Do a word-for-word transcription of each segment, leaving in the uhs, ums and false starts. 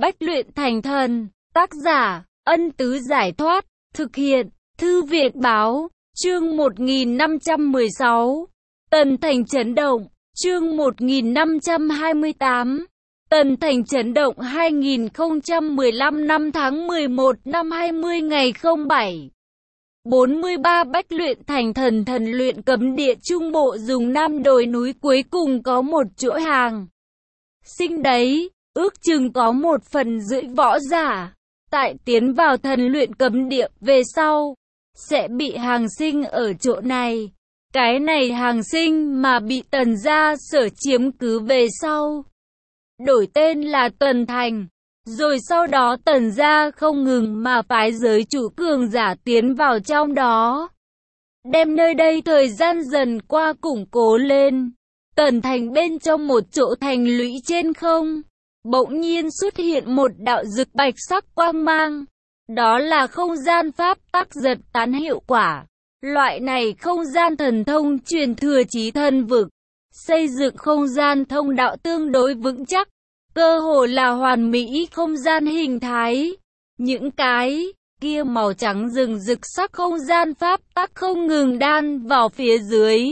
Bách luyện thành thần. Tác giả, Ân Tứ Giải Thoát. Thực hiện, Thư viện Báo. Chương một nghìn năm trăm mười sáu. Tần Thành chấn động. Chương một nghìn năm trăm hai mươi tám. Tần Thành chấn động hai nghìn không trăm mười lăm năm tháng mười một năm hai mươi ngày không bảy. bốn mươi ba Bách luyện thành thần. Thần luyện cấm địa trung bộ dùng Nam đồi núi cuối cùng có một chỗ hàng sinh đấy, ước chừng có một phần rưỡi võ giả. Tại tiến vào thần luyện cấm địa về sau, sẽ bị hàng sinh ở chỗ này. Cái này hàng sinh mà bị Tần gia sở chiếm cứ về sau, đổi tên là Tần Thành. Rồi sau đó Tần gia không ngừng mà phái giới chủ cường giả tiến vào trong đó, đem nơi đây thời gian dần qua củng cố lên. Tần Thành bên trong một chỗ thành lũy trên không, bỗng nhiên xuất hiện một đạo rực bạch sắc quang mang. Đó là không gian pháp tắc giật tán hiệu quả. Loại này không gian thần thông truyền thừa chí thần vực, xây dựng không gian thông đạo tương đối vững chắc, cơ hồ là hoàn mỹ không gian hình thái. Những cái kia màu trắng rừng rực sắc không gian pháp tắc không ngừng đan vào phía dưới,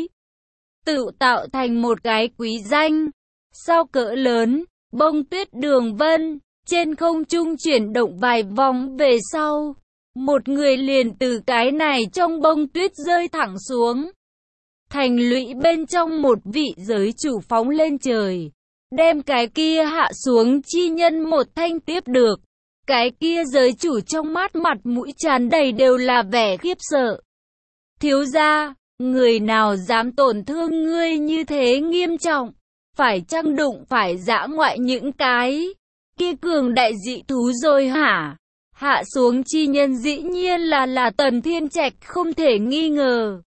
tự tạo thành một cái quý danh sao cỡ lớn. Bông tuyết đường vân trên không trung chuyển động vài vòng về sau, một người liền từ cái này trong bông tuyết rơi thẳng xuống. Thành lũy bên trong một vị giới chủ phóng lên trời, đem cái kia hạ xuống chi nhân một thanh tiếp được. Cái kia giới chủ trong mắt mặt mũi tràn đầy đều là vẻ khiếp sợ. Thiếu gia, người nào dám tổn thương ngươi như thế nghiêm trọng? Phải chăng đụng phải dã ngoại những cái kia cường đại dị thú rồi hả? Hạ xuống chi nhân dĩ nhiên là là Tần Thiên Trạch không thể nghi ngờ.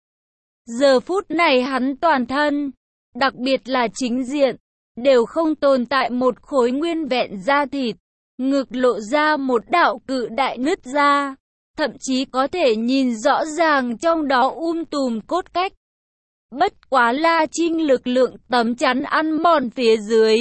Giờ phút này hắn toàn thân, đặc biệt là chính diện, đều không tồn tại một khối nguyên vẹn da thịt, ngực lộ ra một đạo cự đại nứt ra, thậm chí có thể nhìn rõ ràng trong đó um tùm cốt cách. Bất quá La Trinh lực lượng tấm chắn ăn mòn phía dưới,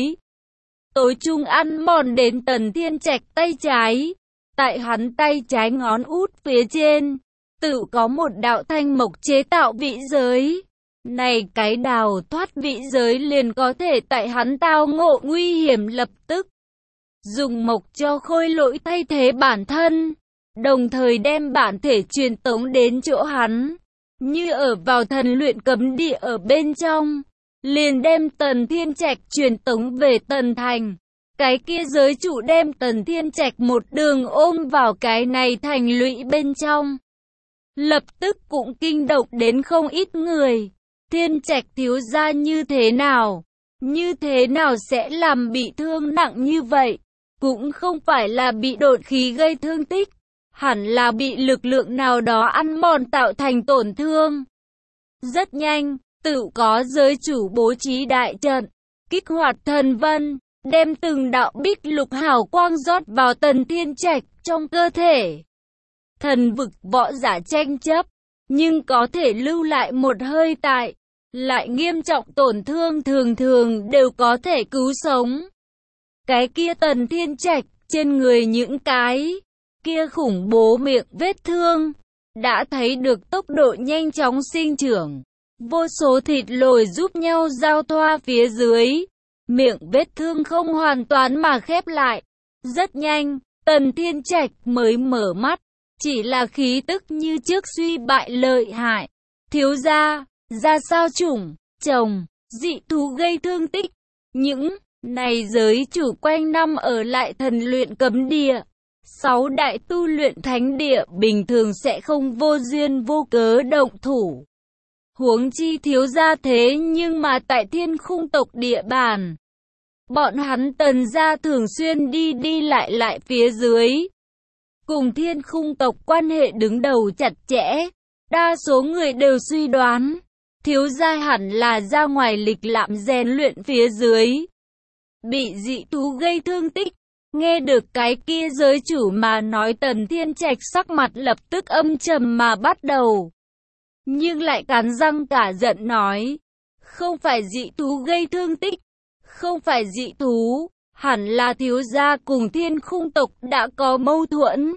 tối trung ăn mòn đến Tần Thiên Trạch tay trái. Tại hắn tay trái ngón út phía trên, tự có một đạo thanh mộc chế tạo vĩ giới. Này cái đào thoát vĩ giới liền có thể tại hắn tao ngộ nguy hiểm lập tức dùng mộc cho khôi lỗi thay thế bản thân, đồng thời đem bản thể truyền tống đến chỗ hắn. Như ở vào thần luyện cấm địa ở bên trong, liền đem Tần Thiên Trạch truyền tống về Tần Thành. Cái kia giới chủ đem Tần Thiên Trạch một đường ôm vào cái này thành lũy bên trong, lập tức cũng kinh động đến không ít người. Thiên Trạch thiếu gia như thế nào? Như thế nào sẽ làm bị thương nặng như vậy? Cũng không phải là bị độn khí gây thương tích, hẳn là bị lực lượng nào đó ăn mòn tạo thành tổn thương. Rất nhanh, tự có giới chủ bố trí đại trận, kích hoạt thần vân, đem từng đạo bích lục hào quang rót vào Tần Thiên Trạch trong cơ thể. Thần vực võ giả tranh chấp, nhưng có thể lưu lại một hơi tại, lại nghiêm trọng tổn thương thường thường đều có thể cứu sống. Cái kia Tần Thiên Trạch, trên người những cái kia khủng bố miệng vết thương, đã thấy được tốc độ nhanh chóng sinh trưởng. Vô số thịt lồi giúp nhau giao thoa phía dưới, miệng vết thương không hoàn toàn mà khép lại. Rất nhanh, Tần Thiên Trạch mới mở mắt, chỉ là khí tức như trước suy bại lợi hại. Thiếu gia, ra sao chủng, chồng, dị thú gây thương tích. Những này giới chủ quanh năm ở lại thần luyện cấm địa, sáu đại tu luyện thánh địa bình thường sẽ không vô duyên vô cớ động thủ. Huống chi thiếu gia thế nhưng mà tại Thiên Khung tộc địa bàn, bọn hắn Tần gia thường xuyên đi đi lại lại phía dưới, cùng Thiên Khung tộc quan hệ đứng đầu chặt chẽ. Đa số người đều suy đoán, thiếu gia hẳn là ra ngoài lịch lãm rèn luyện phía dưới, bị dị thú gây thương tích. Nghe được cái kia giới chủ mà nói, Tần Thiên Trạch sắc mặt lập tức âm trầm mà bắt đầu, nhưng lại cắn răng cả giận nói, không phải dị thú gây thương tích, không phải dị thú, hẳn là thiếu gia cùng thiên khung tộc đã có mâu thuẫn.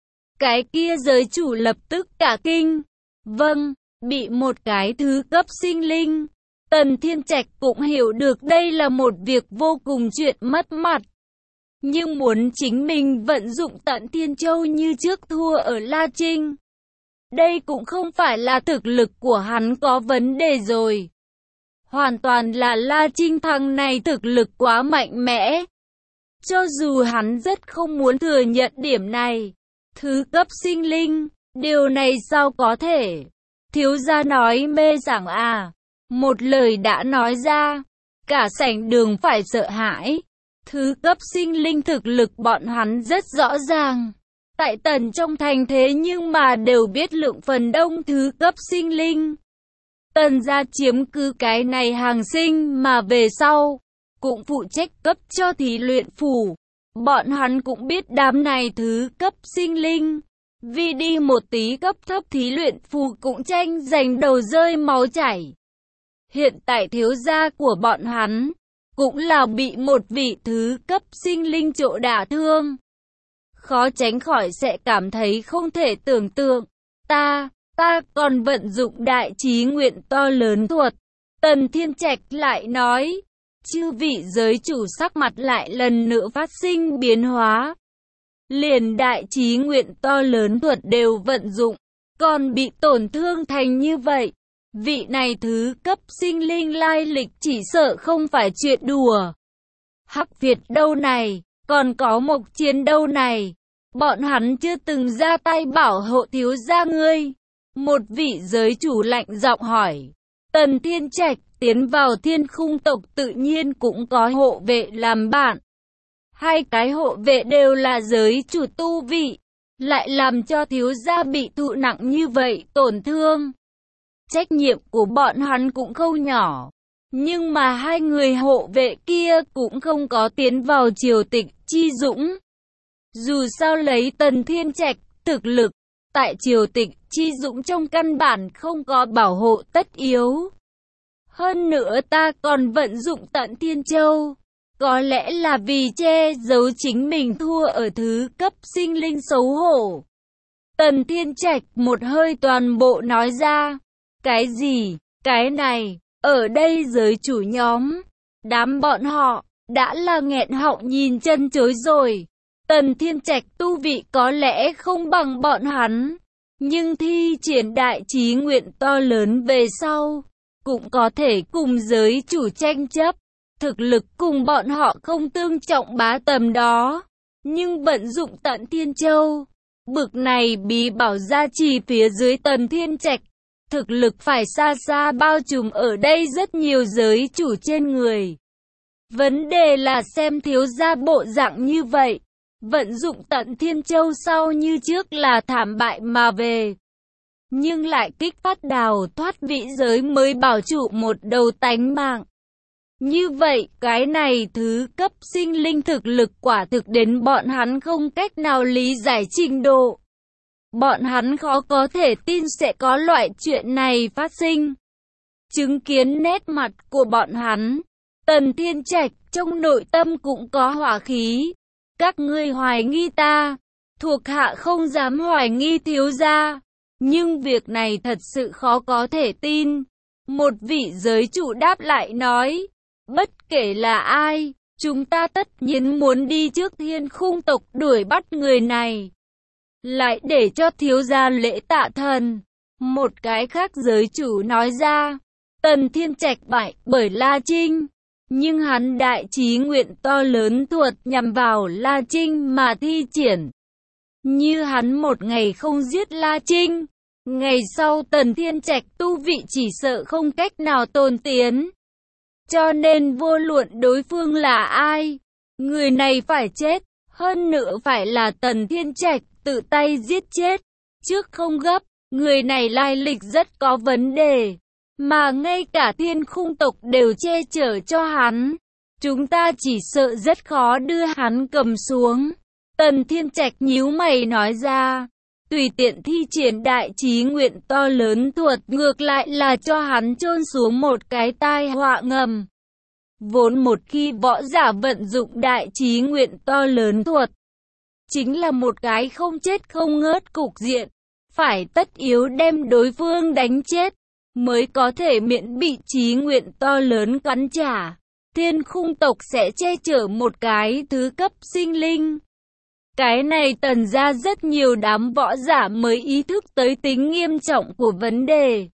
Cái kia giới chủ lập tức cả kinh. Vâng, bị một cái thứ cấp sinh linh. Tần Thiên Trạch cũng hiểu được đây là một việc vô cùng chuyện mất mặt. Nhưng muốn chính mình vận dụng tận Thiên Châu như trước thua ở La Trinh. Đây cũng không phải là thực lực của hắn có vấn đề rồi. Hoàn toàn là La Trinh thằng này thực lực quá mạnh mẽ. Cho dù hắn rất không muốn thừa nhận điểm này. Thứ cấp sinh linh, điều này sao có thể? Thiếu gia nói mê sảng à? Một lời đã nói ra, cả sảnh đường phải sợ hãi. Thứ cấp sinh linh thực lực bọn hắn rất rõ ràng. Tại Tần trong thành thế nhưng mà đều biết lượng phần đông thứ cấp sinh linh. Tần gia chiếm cứ cái này hàng sinh mà về sau, cũng phụ trách cấp cho thí luyện phủ. Bọn hắn cũng biết đám này thứ cấp sinh linh. Vì đi một tí cấp thấp thí luyện phù cũng tranh giành đầu rơi máu chảy. Hiện tại thiếu gia của bọn hắn cũng là bị một vị thứ cấp sinh linh trộ đả thương. Khó tránh khỏi sẽ cảm thấy không thể tưởng tượng. Ta, ta còn vận dụng đại trí nguyện to lớn thuật. Tần Thiên Trạch lại nói. Chư vị giới chủ sắc mặt lại lần nữa phát sinh biến hóa. Liền đại trí nguyện to lớn thuật đều vận dụng, còn bị tổn thương thành như vậy. Vị này thứ cấp sinh linh lai lịch chỉ sợ không phải chuyện đùa. Hắc Việt đâu này, còn có Mộc Chiến đâu này. Bọn hắn chưa từng ra tay bảo hộ thiếu gia ngươi. Một vị giới chủ lạnh giọng hỏi. Tần Thiên Trạch tiến vào thiên khung tộc tự nhiên cũng có hộ vệ làm bạn. Hai cái hộ vệ đều là giới chủ tu vị, lại làm cho thiếu gia bị thụ nặng như vậy tổn thương. Trách nhiệm của bọn hắn cũng không nhỏ, nhưng mà hai người hộ vệ kia cũng không có tiến vào triều tịch chi dũng. Dù sao lấy Tần Thiên Trạch thực lực, tại triều tịch chi dũng trong căn bản không có bảo hộ tất yếu. Hơn nữa ta còn vận dụng tận Thiên Châu. Có lẽ là vì che giấu chính mình thua ở thứ cấp sinh linh xấu hổ. Tần Thiên Trạch một hơi toàn bộ nói ra. Cái gì? Cái này, ở đây giới chủ nhóm. Đám bọn họ, đã là nghẹn họng nhìn chân chối rồi. Tần Thiên Trạch tu vị có lẽ không bằng bọn hắn. Nhưng thi triển đại trí nguyện to lớn về sau, cũng có thể cùng giới chủ tranh chấp. Thực lực cùng bọn họ không tương trọng bá tầm đó. Nhưng vận dụng tận Thiên Châu. Bực này bí bảo gia trì phía dưới Tần Thiên Trạch. Thực lực phải xa xa bao trùm ở đây rất nhiều giới chủ trên người. Vấn đề là xem thiếu gia bộ dạng như vậy. Vận dụng tận Thiên Châu sau như trước là thảm bại mà về. Nhưng lại kích phát đào thoát vị giới mới bảo trụ một đầu tánh mạng. Như vậy, cái này thứ cấp sinh linh thực lực quả thực đến bọn hắn không cách nào lý giải trình độ. Bọn hắn khó có thể tin sẽ có loại chuyện này phát sinh. Chứng kiến nét mặt của bọn hắn, Tần Thiên Trạch trong nội tâm cũng có hỏa khí. Các ngươi hoài nghi ta, thuộc hạ không dám hoài nghi thiếu gia. Nhưng việc này thật sự khó có thể tin. Một vị giới chủ đáp lại nói. Bất kể là ai, chúng ta tất nhiên muốn đi trước thiên khung tộc đuổi bắt người này. Lại để cho thiếu gia lễ tạ thần. Một cái khác giới chủ nói ra. Tần Thiên Trạch bại bởi La Trinh. Nhưng hắn đại trí nguyện to lớn thuật nhằm vào La Trinh mà thi triển. Như hắn một ngày không giết La Trinh, ngày sau Tần Thiên Trạch tu vị chỉ sợ không cách nào tôn tiến. Cho nên vô luận đối phương là ai, người này phải chết, hơn nữa phải là Tần Thiên Trạch tự tay giết chết. Trước không gấp, người này lai lịch rất có vấn đề, mà ngay cả thiên khung tộc đều che chở cho hắn. Chúng ta chỉ sợ rất khó đưa hắn cầm xuống. Tần Thiên Trạch nhíu mày nói ra. Tùy tiện thi triển đại trí nguyện to lớn thuật ngược lại là cho hắn chôn xuống một cái tai họa ngầm. Vốn một khi võ giả vận dụng đại trí nguyện to lớn thuật, chính là một cái không chết không ngớt cục diện, phải tất yếu đem đối phương đánh chết, mới có thể miễn bị trí nguyện to lớn cắn trả. Thiên khung tộc sẽ che chở một cái thứ cấp sinh linh. Cái này Tần gia rất nhiều đám võ giả mới ý thức tới tính nghiêm trọng của vấn đề.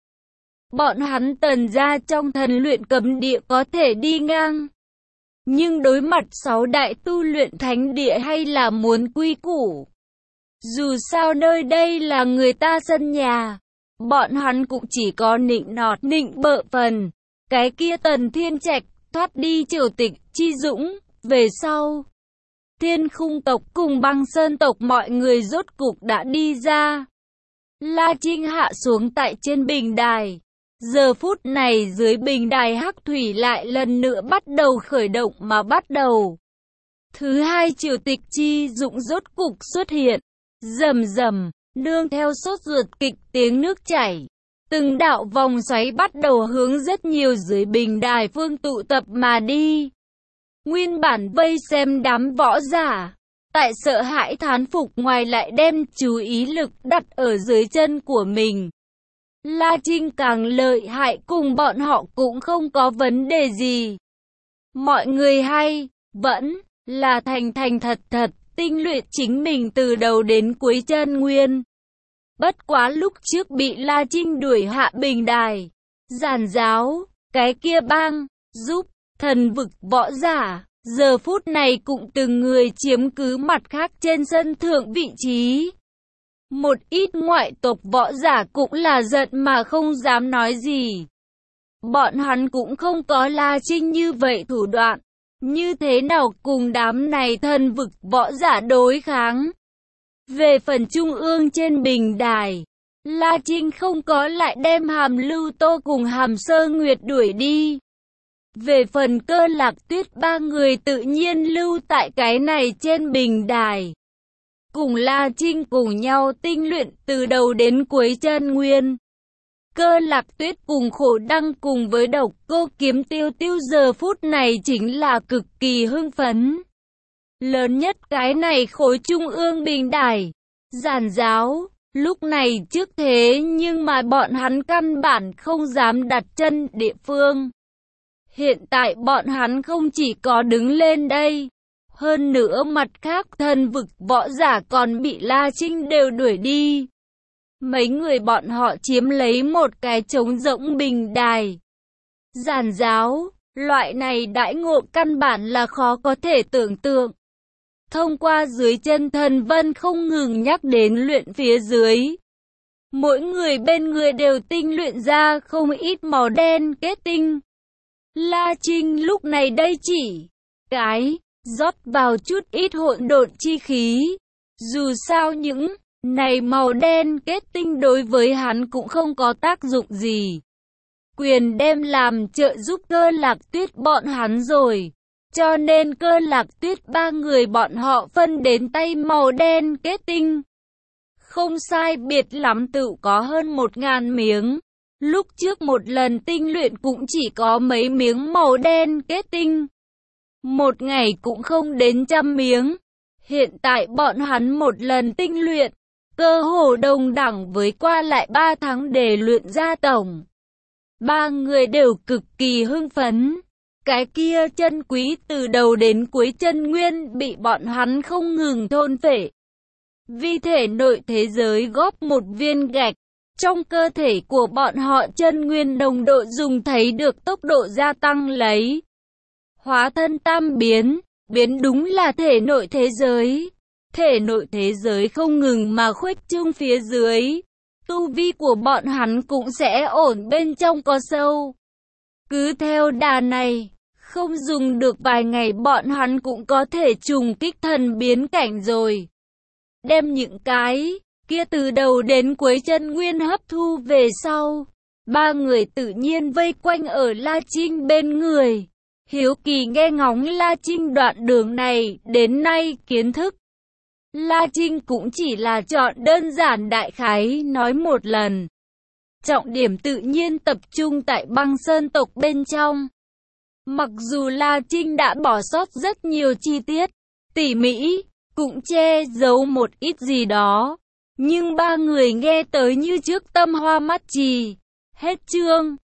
Bọn hắn Tần gia trong thần luyện cấm địa có thể đi ngang, nhưng đối mặt sáu đại tu luyện thánh địa hay là muốn quy củ. Dù sao nơi đây là người ta sân nhà, bọn hắn cũng chỉ có nịnh nọt nịnh bợ phần. Cái kia Tần Thiên Trạch thoát đi triều tịch chi dũng, về sau Thiên khung tộc cùng Băng Sơn tộc mọi người rốt cục đã đi ra. La Trinh hạ xuống tại trên bình đài. Giờ phút này dưới bình đài hắc thủy lại lần nữa bắt đầu khởi động mà bắt đầu. Thứ hai triều tịch chi dũng rốt cục xuất hiện. Rầm rầm, nương theo sốt ruột kịch tiếng nước chảy. Từng đạo vòng xoáy bắt đầu hướng rất nhiều dưới bình đài phương tụ tập mà đi. Nguyên bản vây xem đám võ giả, tại sợ hãi thán phục ngoài lại đem chú ý lực đặt ở dưới chân của mình. La Trinh càng lợi hại cùng bọn họ cũng không có vấn đề gì. Mọi người hay, vẫn là thành thành thật thật, tinh luyện chính mình từ đầu đến cuối chân nguyên. Bất quá lúc trước bị La Trinh đuổi hạ bình đài, giàn giáo, cái kia bang, giúp, thần vực võ giả, giờ phút này cũng từng người chiếm cứ mặt khác trên sân thượng vị trí. Một ít ngoại tộc võ giả cũng là giận mà không dám nói gì. Bọn hắn cũng không có La Trinh như vậy thủ đoạn, như thế nào cùng đám này thần vực võ giả đối kháng. Về phần trung ương trên bình đài, La Trinh không có lại đem Hàm Lưu Tô cùng Hàm Sơ Nguyệt đuổi đi. Về phần Cơ Lạc Tuyết ba người tự nhiên lưu tại cái này trên bình đài. Cùng La Trinh cùng nhau tinh luyện từ đầu đến cuối chân nguyên. Cơ Lạc Tuyết cùng Khổ Đăng cùng với Độc Cô Kiếm Tiêu Tiêu giờ phút này chính là cực kỳ hưng phấn. Lớn nhất cái này khối trung ương bình đài, giàn giáo, lúc này trước thế nhưng mà bọn hắn căn bản không dám đặt chân địa phương. Hiện tại bọn hắn không chỉ có đứng lên đây, hơn nữa mặt khác thần vực võ giả còn bị La Trinh đều đuổi đi. Mấy người bọn họ chiếm lấy một cái trống rỗng bình đài. Giàn giáo, loại này đãi ngộ căn bản là khó có thể tưởng tượng. Thông qua dưới chân thần vân không ngừng nhắc đến luyện phía dưới. Mỗi người bên người đều tinh luyện ra không ít màu đen kết tinh. La Trinh lúc này đây chỉ cái rót vào chút ít hỗn độn chi khí. Dù sao những này màu đen kết tinh đối với hắn cũng không có tác dụng gì. Quyền đem làm trợ giúp Cơ Lạc Tuyết bọn hắn rồi. Cho nên Cơ Lạc Tuyết ba người bọn họ phân đến tay màu đen kết tinh. Không sai biệt lắm tự có hơn một ngàn miếng. Lúc trước một lần tinh luyện cũng chỉ có mấy miếng màu đen kết tinh. Một ngày cũng không đến trăm miếng. Hiện tại bọn hắn một lần tinh luyện, cơ hồ đồng đẳng với qua lại ba tháng để luyện ra tổng. Ba người đều cực kỳ hưng phấn. Cái kia chân quý từ đầu đến cuối chân nguyên bị bọn hắn không ngừng thôn phệ. Vì thể nội thế giới góp một viên gạch, trong cơ thể của bọn họ chân nguyên nồng độ dùng thấy được tốc độ gia tăng lấy. Hóa thân tam biến, biến đúng là thể nội thế giới. Thể nội thế giới không ngừng mà khuếch trương phía dưới. Tu vi của bọn hắn cũng sẽ ổn bên trong có sâu. Cứ theo đà này, không dùng được vài ngày bọn hắn cũng có thể trùng kích thần biến cảnh rồi. Đem những cái kia từ đầu đến cuối chân nguyên hấp thu về sau. Ba người tự nhiên vây quanh ở La Trinh bên người. Hiếu kỳ nghe ngóng La Trinh đoạn đường này đến nay kiến thức. La Trinh cũng chỉ là chọn đơn giản đại khái nói một lần. Trọng điểm tự nhiên tập trung tại Băng Sơn tộc bên trong. Mặc dù La Trinh đã bỏ sót rất nhiều chi tiết tỉ mỉ, cũng che giấu một ít gì đó, nhưng ba người nghe tới như trước tâm hoa mắt trì. Hết chương.